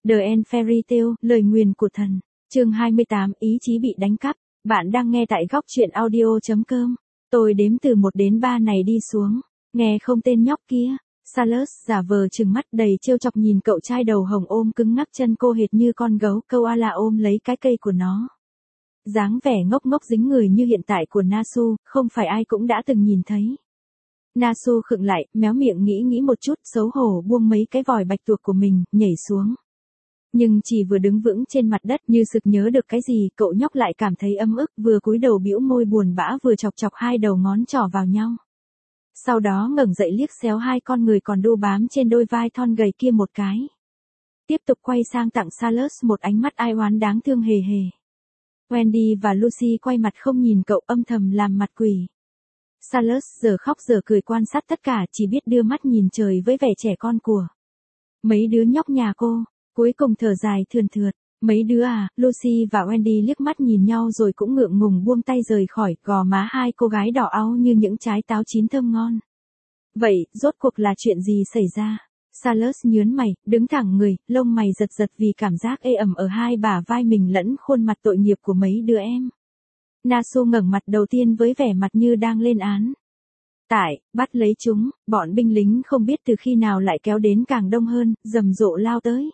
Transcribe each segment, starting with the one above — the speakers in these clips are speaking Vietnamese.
The End Fairy Tale, lời nguyền của thần. Chương 28, ý chí bị đánh cắp. Bạn đang nghe tại góc truyện audio.com. Tôi đếm từ 1 đến 3 này đi xuống. Nghe không tên nhóc kia. Salus giả vờ trừng mắt đầy trêu chọc nhìn cậu trai đầu hồng ôm cứng ngắc chân cô hệt như con gấu, câu a là ôm lấy cái cây của nó. Dáng vẻ ngốc ngốc dính người như hiện tại của Nasu, không phải ai cũng đã từng nhìn thấy. Nasu khựng lại, méo miệng nghĩ một chút, xấu hổ buông mấy cái vòi bạch tuộc của mình, nhảy xuống. Nhưng chỉ vừa đứng vững trên mặt đất như sực nhớ được cái gì, cậu nhóc lại cảm thấy ấm ức, vừa cúi đầu bĩu môi buồn bã vừa chọc chọc hai đầu ngón trỏ vào nhau. Sau đó ngẩng dậy liếc xéo hai con người còn đu bám trên đôi vai thon gầy kia một cái. Tiếp tục quay sang tặng Salus một ánh mắt ai oán đáng thương hề hề. Wendy và Lucy quay mặt không nhìn cậu, âm thầm làm mặt quỷ. Salus giờ khóc giờ cười quan sát tất cả, chỉ biết đưa mắt nhìn trời với vẻ trẻ con của mấy đứa nhóc nhà cô. Cuối cùng thở dài thườn thượt. Mấy đứa à? Lucy và Wendy liếc mắt nhìn nhau rồi cũng ngượng ngùng buông tay rời khỏi, gò má hai cô gái đỏ au như những trái táo chín thơm ngon. Vậy, rốt cuộc là chuyện gì xảy ra? Salus nhớn mày, đứng thẳng người, lông mày giật giật vì cảm giác ê ẩm ở hai bả vai mình lẫn khuôn mặt tội nghiệp của mấy đứa em. Nasu ngẩng mặt đầu tiên với vẻ mặt như đang lên án. Bắt lấy chúng, bọn binh lính không biết từ khi nào lại kéo đến càng đông hơn, rầm rộ lao tới.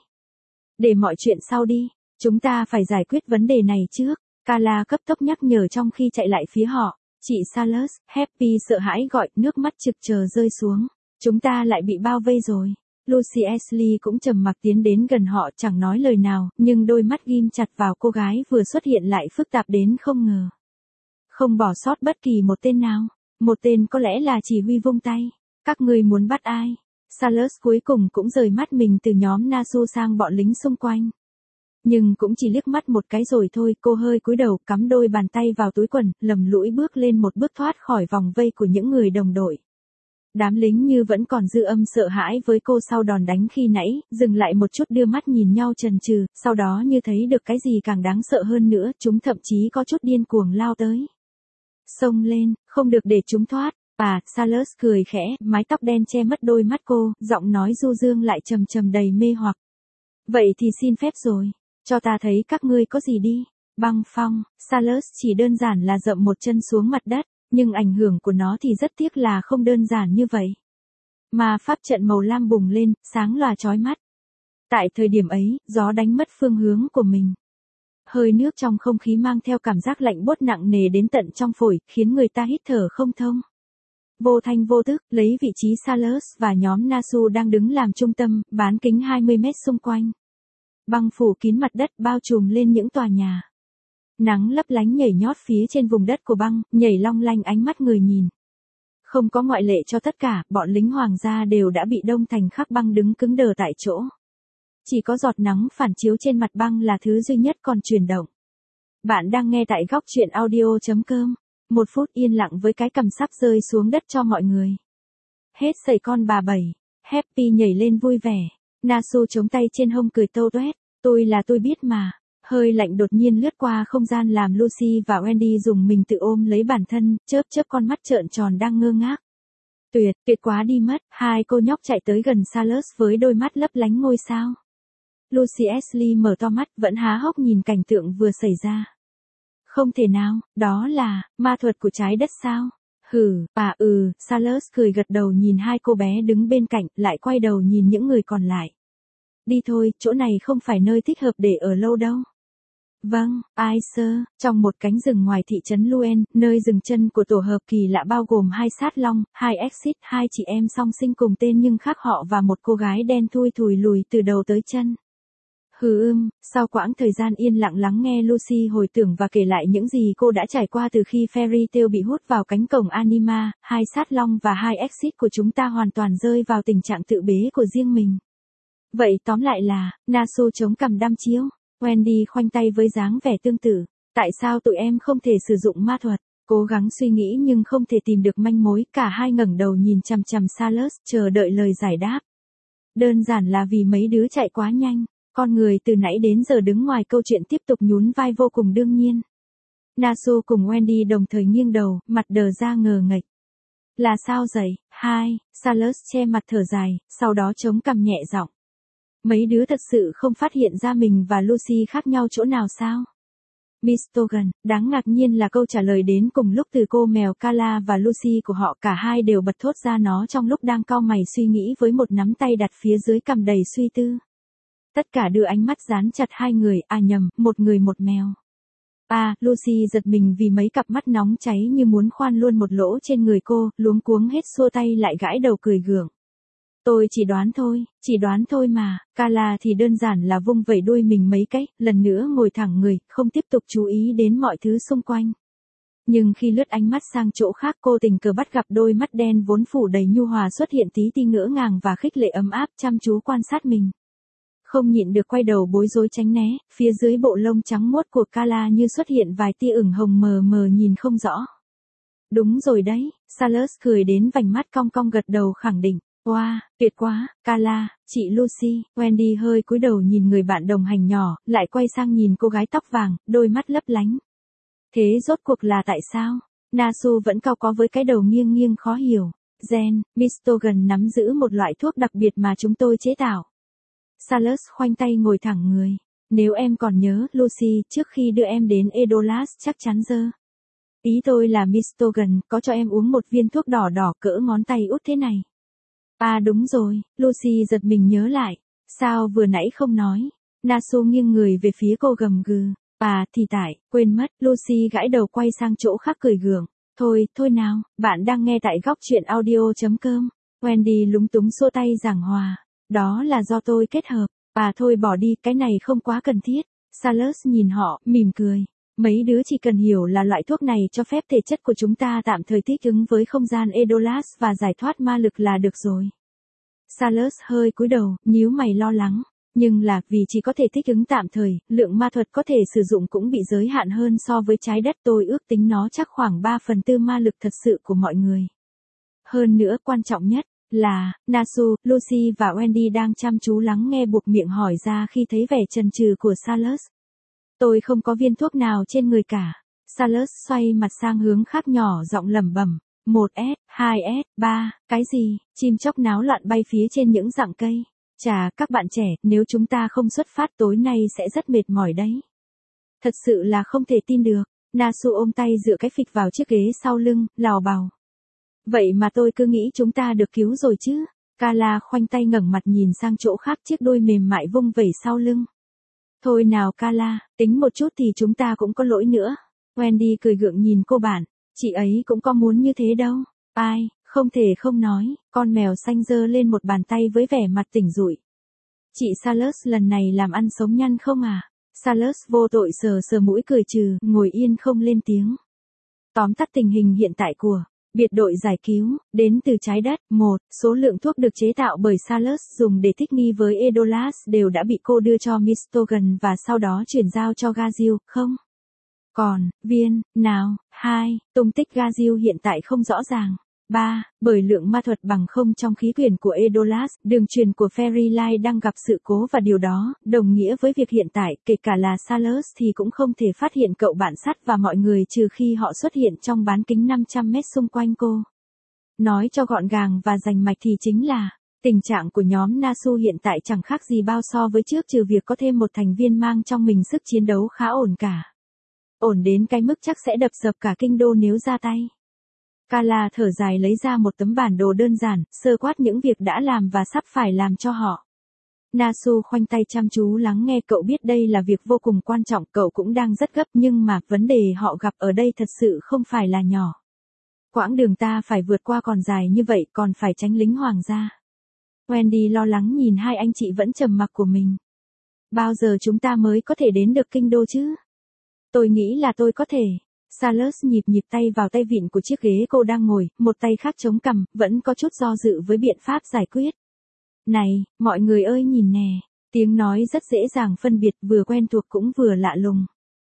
Để mọi chuyện sau đi, chúng ta phải giải quyết vấn đề này trước, Kala cấp tốc nhắc nhở trong khi chạy lại phía họ. Chị Salus, Happy sợ hãi gọi, nước mắt trực chờ rơi xuống. Chúng ta lại bị bao vây rồi. Lucy Ashley cũng trầm mặc tiến đến gần họ, chẳng nói lời nào, nhưng đôi mắt ghim chặt vào cô gái vừa xuất hiện lại phức tạp đến không ngờ. Không bỏ sót bất kỳ một tên nào. Một tên có lẽ là chỉ huy vung tay. Các ngươi muốn bắt ai? Salus cuối cùng cũng rời mắt mình từ nhóm Nasu sang bọn lính xung quanh. Nhưng cũng chỉ liếc mắt một cái rồi thôi, cô hơi cúi đầu, cắm đôi bàn tay vào túi quần, lầm lũi bước lên một bước thoát khỏi vòng vây của những người đồng đội. Đám lính như vẫn còn dư âm sợ hãi với cô sau đòn đánh khi nãy, dừng lại một chút đưa mắt nhìn nhau chần chừ, sau đó như thấy được cái gì càng đáng sợ hơn nữa, chúng thậm chí có chút điên cuồng lao tới. Xông lên, không được để chúng thoát. Salus cười khẽ, mái tóc đen che mất đôi mắt cô, giọng nói du dương lại trầm trầm đầy mê hoặc. Vậy thì xin phép rồi, cho ta thấy các ngươi có gì đi. Băng phong, Salus chỉ đơn giản là dậm một chân xuống mặt đất, nhưng ảnh hưởng của nó thì rất tiếc là không đơn giản như vậy. Mà pháp trận màu lam bùng lên, sáng lòa chói mắt. Tại thời điểm ấy, gió đánh mất phương hướng của mình. Hơi nước trong không khí mang theo cảm giác lạnh buốt nặng nề đến tận trong phổi, khiến người ta hít thở không thông. Vô thanh vô tức, lấy vị trí Salus và nhóm Nasu đang đứng làm trung tâm, bán kính 20 mét xung quanh. Băng phủ kín mặt đất bao trùm lên những tòa nhà. Nắng lấp lánh nhảy nhót phía trên vùng đất của băng, nhảy long lanh ánh mắt người nhìn. Không có ngoại lệ cho tất cả, bọn lính hoàng gia đều đã bị đông thành khắc băng đứng cứng đờ tại chỗ. Chỉ có giọt nắng phản chiếu trên mặt băng là thứ duy nhất còn chuyển động. Bạn đang nghe tại góc truyện audio.com. 1 phút yên lặng với cái cằm sắp rơi xuống đất cho mọi người. Hết sẩy con bà bảy. Happy nhảy lên vui vẻ. Nasu chống tay trên hông cười tâu tuét. Tôi biết mà. Hơi lạnh đột nhiên lướt qua không gian làm Lucy và Wendy dùng mình tự ôm lấy bản thân, chớp con mắt trợn tròn đang ngơ ngác. Tuyệt quá đi mất. Hai cô nhóc chạy tới gần Salus với đôi mắt lấp lánh ngôi sao. Lucy Ashley mở to mắt vẫn há hốc nhìn cảnh tượng vừa xảy ra. Không thể nào, đó là ma thuật của trái đất sao? Salus cười gật đầu nhìn hai cô bé đứng bên cạnh, lại quay đầu nhìn những người còn lại. Đi thôi, chỗ này không phải nơi thích hợp để ở lâu đâu. Vâng, ai sơ, trong một cánh rừng ngoài thị trấn Luen, nơi dừng chân của tổ hợp kỳ lạ bao gồm 2 sát long, 2 exit, 2 chị em song sinh cùng tên nhưng khác họ và một cô gái đen thui thùi lùi từ đầu tới chân. Sau quãng thời gian yên lặng lắng nghe Lucy hồi tưởng và kể lại những gì cô đã trải qua từ khi Fairy Tale bị hút vào cánh cổng Anima, 2 sát long và 2 exit của chúng ta hoàn toàn rơi vào tình trạng tự bế của riêng mình. Vậy tóm lại là, Nasu chống cằm đăm chiêu, Wendy khoanh tay với dáng vẻ tương tự. Tại sao tụi em không thể sử dụng ma thuật? Cố gắng suy nghĩ nhưng không thể tìm được manh mối, cả hai ngẩng đầu nhìn chằm chằm Salus, chờ đợi lời giải đáp. Đơn giản là vì mấy đứa chạy quá nhanh. Con người từ nãy đến giờ đứng ngoài câu chuyện tiếp tục nhún vai vô cùng đương nhiên. Nasu cùng Wendy đồng thời nghiêng đầu, mặt đờ ra ngờ nghệch. Là sao vậy? Salus che mặt thở dài, sau đó chống cằm nhẹ giọng. Mấy đứa thật sự không phát hiện ra mình và Lucy khác nhau chỗ nào sao? Miss Togan, đáng ngạc nhiên là câu trả lời đến cùng lúc từ cô mèo Carla và Lucy của họ, cả hai đều bật thốt ra nó trong lúc đang cau mày suy nghĩ với một nắm tay đặt phía dưới cằm đầy suy tư. Tất cả đưa ánh mắt dán chặt hai người, nhầm, một người một mèo. Lucy giật mình vì mấy cặp mắt nóng cháy như muốn khoan luôn một lỗ trên người cô, luống cuống hết xua tay lại gãi đầu cười gượng. Tôi chỉ đoán thôi mà. Carla thì đơn giản là vung vẩy đuôi mình mấy cái, lần nữa ngồi thẳng người, không tiếp tục chú ý đến mọi thứ xung quanh. Nhưng khi lướt ánh mắt sang chỗ khác, cô tình cờ bắt gặp đôi mắt đen vốn phủ đầy nhu hòa xuất hiện tí ti ngỡ ngàng và khích lệ ấm áp chăm chú quan sát mình. Không nhịn được quay đầu bối rối tránh né, phía dưới bộ lông trắng muốt của Carla như xuất hiện vài tia ửng hồng mờ mờ nhìn không rõ. Đúng rồi đấy, Salus cười đến vành mắt cong cong gật đầu khẳng định. Wow, tuyệt quá, Carla, chị Lucy. Wendy hơi cúi đầu nhìn người bạn đồng hành nhỏ, lại quay sang nhìn cô gái tóc vàng, đôi mắt lấp lánh. Thế rốt cuộc là tại sao? Nasu vẫn cau có với cái đầu nghiêng nghiêng khó hiểu. Jen, Miss Togan nắm giữ một loại thuốc đặc biệt mà chúng tôi chế tạo. Salus khoanh tay ngồi thẳng người. Nếu em còn nhớ, Lucy, trước khi đưa em đến Edolas chắc chắn dơ. Ý tôi là Miss Togan có cho em uống một viên thuốc đỏ đỏ cỡ ngón tay út thế này. Đúng rồi, Lucy giật mình nhớ lại. Sao vừa nãy không nói? Nasu nghiêng người về phía cô gầm gừ. Thì tại, quên mất, Lucy gãi đầu quay sang chỗ khác cười gượng. Thôi nào, bạn đang nghe tại góc chuyện audio.com. Wendy lúng túng xua tay giảng hòa. Đó là do tôi kết hợp. Thôi bỏ đi, cái này không quá cần thiết. Salus nhìn họ, mỉm cười. Mấy đứa chỉ cần hiểu là loại thuốc này cho phép thể chất của chúng ta tạm thời thích ứng với không gian Edolas và giải thoát ma lực là được rồi. Salus hơi cúi đầu, nhíu mày lo lắng. Nhưng là vì chỉ có thể thích ứng tạm thời, lượng ma thuật có thể sử dụng cũng bị giới hạn hơn so với trái đất. Tôi ước tính nó chắc khoảng 3/4 ma lực thật sự của mọi người. Hơn nữa quan trọng nhất là, Nasu, Lucy và Wendy đang chăm chú lắng nghe buộc miệng hỏi ra khi thấy vẻ chần chừ của Salus. Tôi không có viên thuốc nào trên người cả. Salus xoay mặt sang hướng khác nhỏ giọng lẩm bẩm. 1S, 2S, 3, cái gì? Chim chóc náo loạn bay phía trên những rặng cây. Chà, các bạn trẻ, nếu chúng ta không xuất phát tối nay sẽ rất mệt mỏi đấy. Thật sự là không thể tin được. Nasu ôm tay dựa cái phịch vào chiếc ghế sau lưng, lào bào. Vậy mà tôi cứ nghĩ chúng ta được cứu rồi chứ. Carla khoanh tay ngẩng mặt nhìn sang chỗ khác, chiếc đuôi mềm mại vung vẩy sau lưng. Thôi nào Carla, tính một chút thì chúng ta cũng có lỗi nữa. Wendy cười gượng nhìn cô bạn. Chị ấy cũng có muốn như thế đâu. Không thể không nói. Con mèo xanh giơ lên một bàn tay với vẻ mặt tỉnh rụi. Chị Salus lần này làm ăn sống nhăn không à? Salus vô tội sờ sờ mũi cười trừ, ngồi yên không lên tiếng. Tóm tắt tình hình hiện tại của biệt đội giải cứu, đến từ trái đất. 1. Số lượng thuốc được chế tạo bởi Salus dùng để thích nghi với Edolas đều đã bị cô đưa cho Miss Togan và sau đó chuyển giao cho Gazil, không? Còn, viên, nào? 2. Tung tích Gazil hiện tại không rõ ràng. 3. Bởi lượng ma thuật bằng không trong khí quyển của Edolas, đường truyền của Fairylight đang gặp sự cố và điều đó, đồng nghĩa với việc hiện tại, kể cả là Salus thì cũng không thể phát hiện cậu bạn sắt và mọi người trừ khi họ xuất hiện trong bán kính 500 mét xung quanh cô. Nói cho gọn gàng và rành mạch thì chính là, tình trạng của nhóm Nasu hiện tại chẳng khác gì bao so với trước trừ việc có thêm một thành viên mang trong mình sức chiến đấu khá ổn cả. Ổn đến cái mức chắc sẽ đập dập cả kinh đô nếu ra tay. Carla thở dài lấy ra một tấm bản đồ đơn giản, sơ quát những việc đã làm và sắp phải làm cho họ. Nasu khoanh tay chăm chú lắng nghe, cậu biết đây là việc vô cùng quan trọng, cậu cũng đang rất gấp nhưng mà vấn đề họ gặp ở đây thật sự không phải là nhỏ. Quãng đường ta phải vượt qua còn dài như vậy, còn phải tránh lính hoàng gia. Wendy lo lắng nhìn hai anh chị vẫn trầm mặc của mình. Bao giờ chúng ta mới có thể đến được kinh đô chứ? Tôi nghĩ là tôi có thể. Salus nhịp tay vào tay vịn của chiếc ghế cô đang ngồi, một tay khác chống cằm, vẫn có chút do dự với biện pháp giải quyết. Này, mọi người ơi nhìn nè, tiếng nói rất dễ dàng phân biệt, vừa quen thuộc cũng vừa lạ lùng.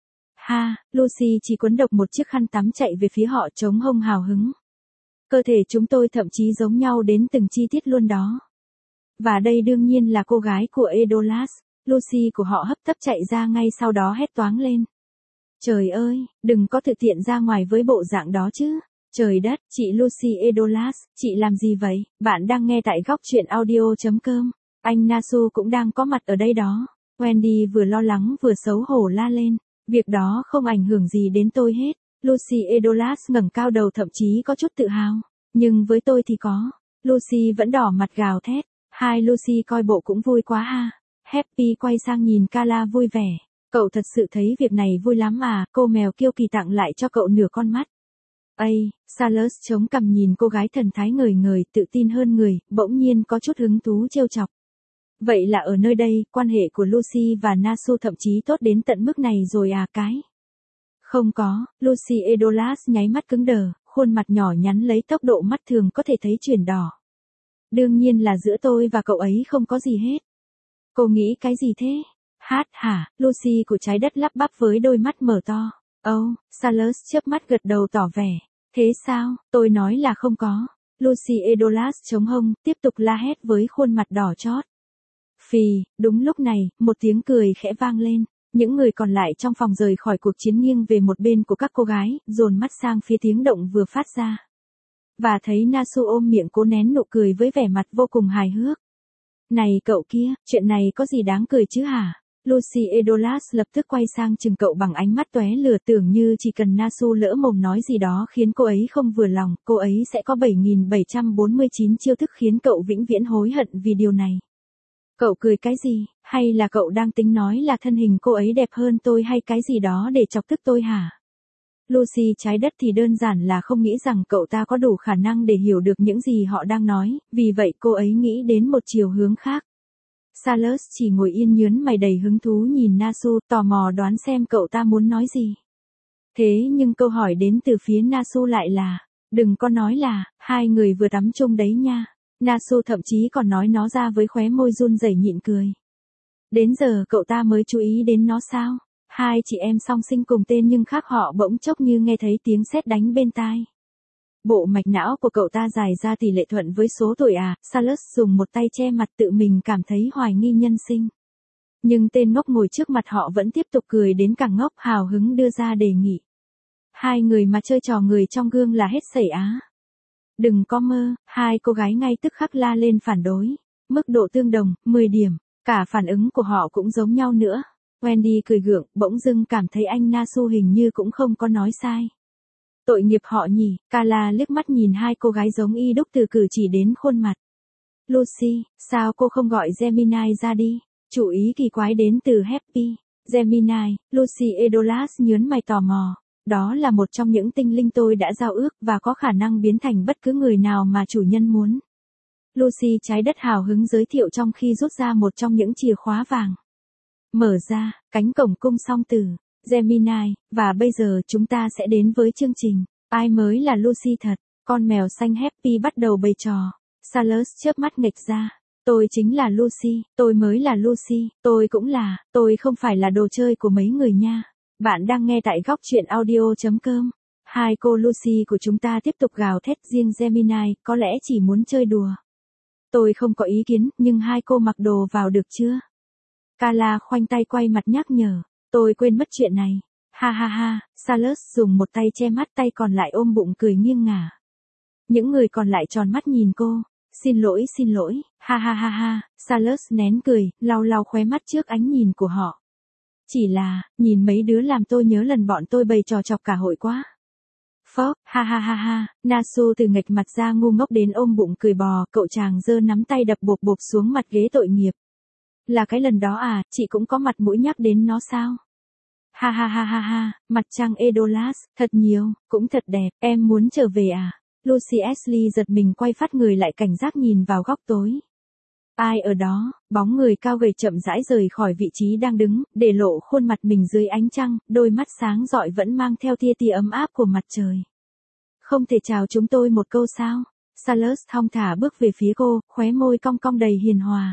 Lucy chỉ quấn độc một chiếc khăn tắm chạy về phía họ chống hông hào hứng. Cơ thể chúng tôi thậm chí giống nhau đến từng chi tiết luôn đó. Và đây đương nhiên là cô gái của Edolas. Lucy của họ hấp tấp chạy ra ngay sau đó hét toáng lên. Trời ơi, đừng có tự tiện ra ngoài với bộ dạng đó chứ. Trời đất, chị Lucy Edolas, chị làm gì vậy? Bạn đang nghe tại góc chuyện audio.com. Anh Nasu cũng đang có mặt ở đây đó. Wendy vừa lo lắng vừa xấu hổ la lên. Việc đó không ảnh hưởng gì đến tôi hết. Lucy Edolas ngẩng cao đầu thậm chí có chút tự hào. Nhưng với tôi thì có. Lucy vẫn đỏ mặt gào thét. Hai Lucy coi bộ cũng vui quá ha. Happy quay sang nhìn Carla vui vẻ. Cậu thật sự thấy việc này vui lắm à, cô mèo kiêu kỳ tặng lại cho cậu nửa con mắt. Ây, Salus chống cằm nhìn cô gái thần thái ngời ngời, tự tin hơn người, bỗng nhiên có chút hứng thú trêu chọc. Vậy là ở nơi đây, quan hệ của Lucy và Nasu thậm chí tốt đến tận mức này rồi à cái? Không có, Lucy Edolas nháy mắt cứng đờ, khuôn mặt nhỏ nhắn lấy tốc độ mắt thường có thể thấy chuyển đỏ. Đương nhiên là giữa tôi và cậu ấy không có gì hết. Cô nghĩ cái gì thế? Hát hả, Lucy của trái đất lắp bắp với đôi mắt mở to. Salus chớp mắt gật đầu tỏ vẻ. Thế sao, tôi nói là không có. Lucy Edolas chống hông, tiếp tục la hét với khuôn mặt đỏ chót. Phì, đúng lúc này, một tiếng cười khẽ vang lên. Những người còn lại trong phòng rời khỏi cuộc chiến nghiêng về một bên của các cô gái, dồn mắt sang phía tiếng động vừa phát ra. Và thấy Nasu ôm miệng cố nén nụ cười với vẻ mặt vô cùng hài hước. Này cậu kia, chuyện này có gì đáng cười chứ hả? Lucy Edolas lập tức quay sang chừng cậu bằng ánh mắt tóe lửa, tưởng như chỉ cần Nasu lỡ mồm nói gì đó khiến cô ấy không vừa lòng, cô ấy sẽ có 7.749 chiêu thức khiến cậu vĩnh viễn hối hận vì điều này. Cậu cười cái gì, hay là cậu đang tính nói là thân hình cô ấy đẹp hơn tôi hay cái gì đó để chọc tức tôi hả? Lucy trái đất thì đơn giản là không nghĩ rằng cậu ta có đủ khả năng để hiểu được những gì họ đang nói, vì vậy cô ấy nghĩ đến một chiều hướng khác. Salus chỉ ngồi yên nhớn mày đầy hứng thú nhìn Nasu, tò mò đoán xem cậu ta muốn nói gì. Thế nhưng câu hỏi đến từ phía Nasu lại là, đừng có nói là, hai người vừa tắm chung đấy nha. Nasu thậm chí còn nói nó ra với khóe môi run rẩy nhịn cười. Đến giờ cậu ta mới chú ý đến nó sao? Hai chị em song sinh cùng tên nhưng khác họ bỗng chốc như nghe thấy tiếng sét đánh bên tai. Bộ mạch não của cậu ta dài ra tỷ lệ thuận với số tuổi à? Salus dùng một tay che mặt tự mình cảm thấy hoài nghi nhân sinh. Nhưng tên ngốc ngồi trước mặt họ vẫn tiếp tục cười đến càng ngốc, hào hứng đưa ra đề nghị. Hai người mà chơi trò người trong gương là hết sảy á. Đừng có mơ, hai cô gái ngay tức khắc la lên phản đối. Mức độ tương đồng, 10 điểm. Cả phản ứng của họ cũng giống nhau nữa. Wendy cười gượng, bỗng dưng cảm thấy anh Nasu hình như cũng không có nói sai. Tội nghiệp họ nhỉ, Carla liếc mắt nhìn hai cô gái giống y đúc từ cử chỉ đến khuôn mặt. Lucy, sao cô không gọi Gemini ra đi? Chủ ý kỳ quái đến từ Happy. Gemini, Lucy Edolas nhớn mày tò mò. Đó là một trong những tinh linh tôi đã giao ước và có khả năng biến thành bất cứ người nào mà chủ nhân muốn. Lucy trái đất hào hứng giới thiệu trong khi rút ra một trong những chìa khóa vàng. Mở ra, cánh cổng cung song tử. Gemini, và bây giờ chúng ta sẽ đến với chương trình. Ai mới là Lucy thật? Con mèo xanh Happy bắt đầu bày trò. Salus chớp mắt nghịch ra. Tôi chính là Lucy, tôi mới là Lucy, tôi cũng là, tôi không phải là đồ chơi của mấy người nha. Bạn đang nghe tại góc truyện audio.com. Hai cô Lucy của chúng ta tiếp tục gào thét, riêng Gemini, có lẽ chỉ muốn chơi đùa. Tôi không có ý kiến, nhưng hai cô mặc đồ vào được chưa? Carla khoanh tay quay mặt nhắc nhở. Tôi quên mất chuyện này. Ha ha ha, Salus dùng một tay che mắt, tay còn lại ôm bụng cười nghiêng ngả. Những người còn lại tròn mắt nhìn cô. Xin lỗi, ha ha ha ha, Salus nén cười, lau lau khóe mắt trước ánh nhìn của họ. Chỉ là, nhìn mấy đứa làm tôi nhớ lần bọn tôi bày trò chọc cả hội quá. Phốc, ha ha ha ha, Nasu từ nghịch mặt ra ngu ngốc đến ôm bụng cười bò, cậu chàng giơ nắm tay đập bộp bộp xuống mặt ghế tội nghiệp. Là cái lần đó à, chị cũng có mặt mũi nhắc đến nó sao? Ha ha ha ha ha, mặt trăng Edolas, thật nhiều, cũng thật đẹp, em muốn trở về à? Lucy Ashley giật mình quay phát người lại cảnh giác nhìn vào góc tối. Ai ở đó, bóng người cao gầy chậm rãi rời khỏi vị trí đang đứng, để lộ khuôn mặt mình dưới ánh trăng, đôi mắt sáng rọi vẫn mang theo tia tia ấm áp của mặt trời. Không thể chào chúng tôi một câu sao? Salus thong thả bước về phía cô, khóe môi cong cong đầy hiền hòa.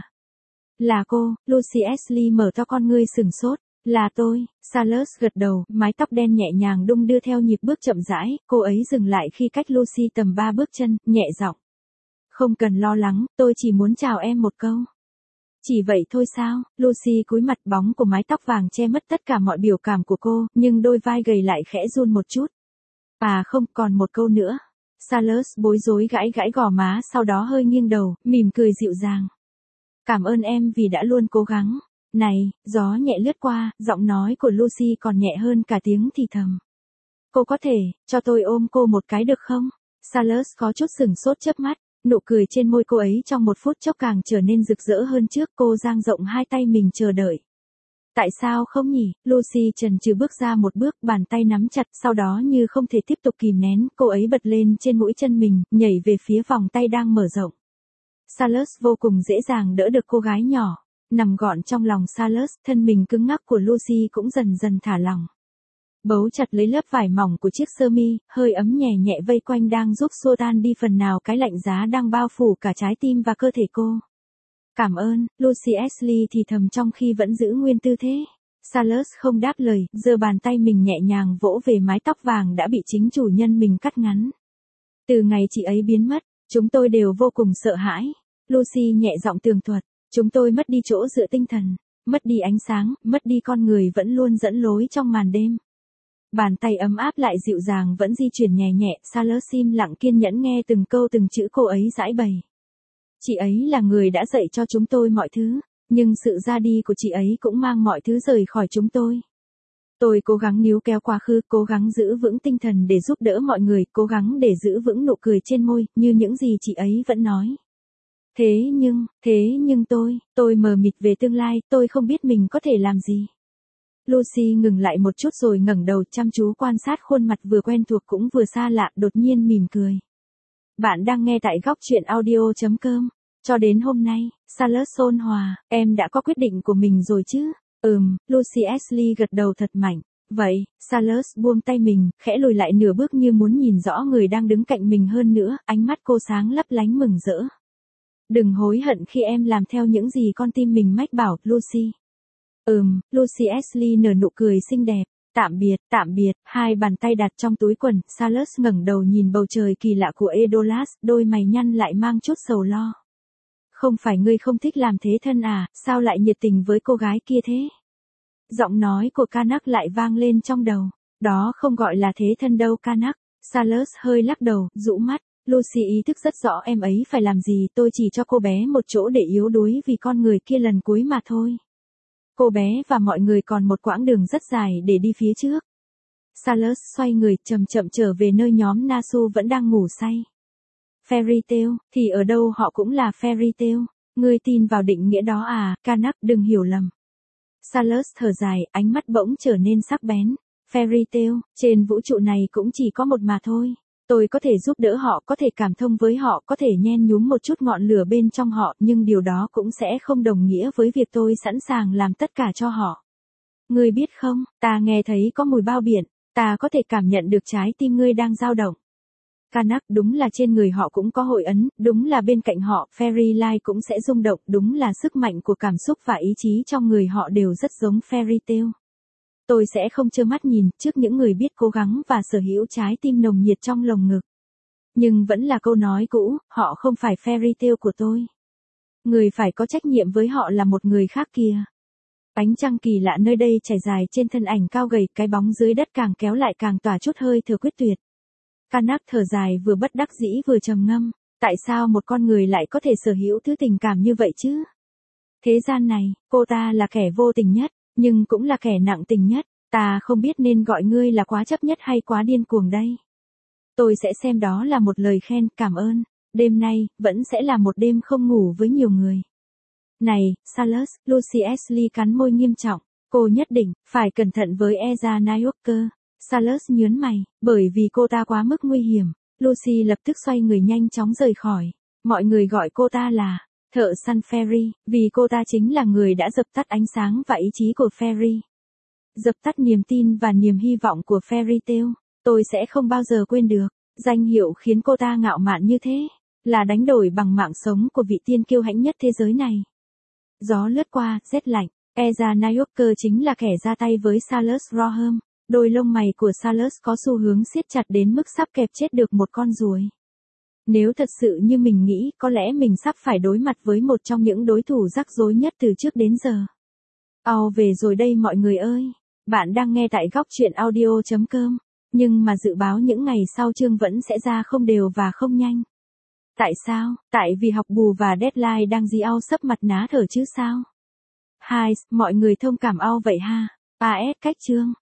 Là cô, Lucy Ashley mở to con ngươi sửng sốt. Là tôi, Salus gật đầu, mái tóc đen nhẹ nhàng đung đưa theo nhịp bước chậm rãi, cô ấy dừng lại khi cách Lucy tầm 3 bước chân, nhẹ giọng. Không cần lo lắng, tôi chỉ muốn chào em một câu. Chỉ vậy thôi sao? Lucy cúi mặt, bóng của mái tóc vàng che mất tất cả mọi biểu cảm của cô, nhưng đôi vai gầy lại khẽ run một chút. À không, còn một câu nữa. Salus bối rối gãi gãi gò má, sau đó hơi nghiêng đầu, mỉm cười dịu dàng. Cảm ơn em vì đã luôn cố gắng. Này, gió nhẹ lướt qua, giọng nói của Lucy còn nhẹ hơn cả tiếng thì thầm. Cô có thể, cho tôi ôm cô một cái được không? Salas có chút sửng sốt chớp mắt, nụ cười trên môi cô ấy trong một phút chốc càng trở nên rực rỡ hơn trước, cô dang rộng hai tay mình chờ đợi. Tại sao không nhỉ? Lucy chần chừ bước ra một bước, bàn tay nắm chặt, sau đó như không thể tiếp tục kìm nén, cô ấy bật lên trên mũi chân mình, nhảy về phía vòng tay đang mở rộng. Salas vô cùng dễ dàng đỡ được cô gái nhỏ, nằm gọn trong lòng Salas, thân mình cứng ngắc của Lucy cũng dần dần thả lỏng. Bấu chặt lấy lớp vải mỏng của chiếc sơ mi, hơi ấm nhẹ nhẹ vây quanh đang giúp xua tan đi phần nào cái lạnh giá đang bao phủ cả trái tim và cơ thể cô. Cảm ơn, Lucy Ashley thì thầm trong khi vẫn giữ nguyên tư thế. Salas không đáp lời, giơ bàn tay mình nhẹ nhàng vỗ về mái tóc vàng đã bị chính chủ nhân mình cắt ngắn. Từ ngày chị ấy biến mất, chúng tôi đều vô cùng sợ hãi. Lucy nhẹ giọng tường thuật, chúng tôi mất đi chỗ dựa tinh thần, mất đi ánh sáng, mất đi con người vẫn luôn dẫn lối trong màn đêm. Bàn tay ấm áp lại dịu dàng vẫn di chuyển nhẹ nhẹ, Salas im lặng kiên nhẫn nghe từng câu từng chữ cô ấy giãi bày. Chị ấy là người đã dạy cho chúng tôi mọi thứ, nhưng sự ra đi của chị ấy cũng mang mọi thứ rời khỏi chúng tôi. Tôi cố gắng níu kéo quá khứ, cố gắng giữ vững tinh thần để giúp đỡ mọi người, cố gắng để giữ vững nụ cười trên môi, như những gì chị ấy vẫn nói. Thế nhưng tôi mờ mịt về tương lai, tôi không biết mình có thể làm gì. Lucy ngừng lại một chút rồi ngẩng đầu chăm chú quan sát khuôn mặt vừa quen thuộc cũng vừa xa lạ, đột nhiên mỉm cười. Bạn đang nghe tại góc truyện audio.com. Cho đến hôm nay, Salas ôn hòa, em đã có quyết định của mình rồi chứ? Lucy Ashley gật đầu thật mạnh. Vậy, Salas buông tay mình, khẽ lùi lại nửa bước như muốn nhìn rõ người đang đứng cạnh mình hơn nữa, ánh mắt cô sáng lấp lánh mừng rỡ. Đừng hối hận khi em làm theo những gì con tim mình mách bảo, Lucy. Lucy Ashley nở nụ cười xinh đẹp. Tạm biệt, hai bàn tay đặt trong túi quần, Salas ngẩng đầu nhìn bầu trời kỳ lạ của Edolas, đôi mày nhăn lại mang chút sầu lo. Không phải ngươi không thích làm thế thân à, sao lại nhiệt tình với cô gái kia thế? Giọng nói của Canuck lại vang lên trong đầu. Đó không gọi là thế thân đâu Canuck. Salas hơi lắc đầu, rũ mắt. Lucy ý thức rất rõ em ấy phải làm gì, tôi chỉ cho cô bé một chỗ để yếu đuối vì con người kia lần cuối mà thôi. Cô bé và mọi người còn một quãng đường rất dài để đi phía trước. Salas xoay người chậm chậm trở về nơi nhóm Nasu vẫn đang ngủ say. Fairy tale, thì ở đâu họ cũng là fairy tale. Ngươi tin vào định nghĩa đó à, Canuck đừng hiểu lầm. Salas thở dài, ánh mắt bỗng trở nên sắc bén. Fairy tale, trên vũ trụ này cũng chỉ có một mà thôi. Tôi có thể giúp đỡ họ, có thể cảm thông với họ, có thể nhen nhúm một chút ngọn lửa bên trong họ, nhưng điều đó cũng sẽ không đồng nghĩa với việc tôi sẵn sàng làm tất cả cho họ. Ngươi biết không, ta nghe thấy có mùi bao biển, ta có thể cảm nhận được trái tim ngươi đang dao động. Canuck, đúng là trên người họ cũng có hội ấn, đúng là bên cạnh họ, Fairy Light cũng sẽ rung động, đúng là sức mạnh của cảm xúc và ý chí trong người họ đều rất giống Fairy Tale. Tôi sẽ không trơ mắt nhìn trước những người biết cố gắng và sở hữu trái tim nồng nhiệt trong lồng ngực. Nhưng vẫn là câu nói cũ, họ không phải Fairy Tale của tôi. Người phải có trách nhiệm với họ là một người khác kìa. Ánh trăng kỳ lạ nơi đây trải dài trên thân ảnh cao gầy, cái bóng dưới đất càng kéo lại càng tỏa chút hơi thở quyết tuyệt. Canuck thở dài vừa bất đắc dĩ vừa trầm ngâm, tại sao một con người lại có thể sở hữu thứ tình cảm như vậy chứ? Thế gian này, cô ta là kẻ vô tình nhất, nhưng cũng là kẻ nặng tình nhất, ta không biết nên gọi ngươi là quá chấp nhất hay quá điên cuồng đây. Tôi sẽ xem đó là một lời khen, cảm ơn, đêm nay, vẫn sẽ là một đêm không ngủ với nhiều người. Này, Salas, Lucy Ashley cắn môi nghiêm trọng, cô nhất định, phải cẩn thận với Eza Nyworker. Salas nhớn mày, bởi vì cô ta quá mức nguy hiểm. Lucy lập tức xoay người nhanh chóng rời khỏi. Mọi người gọi cô ta là thợ săn Fairy, vì cô ta chính là người đã dập tắt ánh sáng và ý chí của Fairy. Dập tắt niềm tin và niềm hy vọng của Fairy Tale. Tôi sẽ không bao giờ quên được. Danh hiệu khiến cô ta ngạo mạn như thế, là đánh đổi bằng mạng sống của vị tiên kiêu hãnh nhất thế giới này. Gió lướt qua, rét lạnh. Eza Nyworker chính là kẻ ra tay với Salas Roham. Đôi lông mày của Salas có xu hướng siết chặt đến mức sắp kẹp chết được một con ruồi. Nếu thật sự như mình nghĩ, có lẽ mình sắp phải đối mặt với một trong những đối thủ rắc rối nhất từ trước đến giờ. Về rồi đây mọi người ơi. Bạn đang nghe tại góc truyện audio.com. Nhưng mà dự báo những ngày sau chương vẫn sẽ ra không đều và không nhanh. Tại sao? Tại vì học bù và deadline đang dí ao sấp mặt ná thở chứ sao? Hai, mọi người thông cảm ao vậy ha. AS cách chương.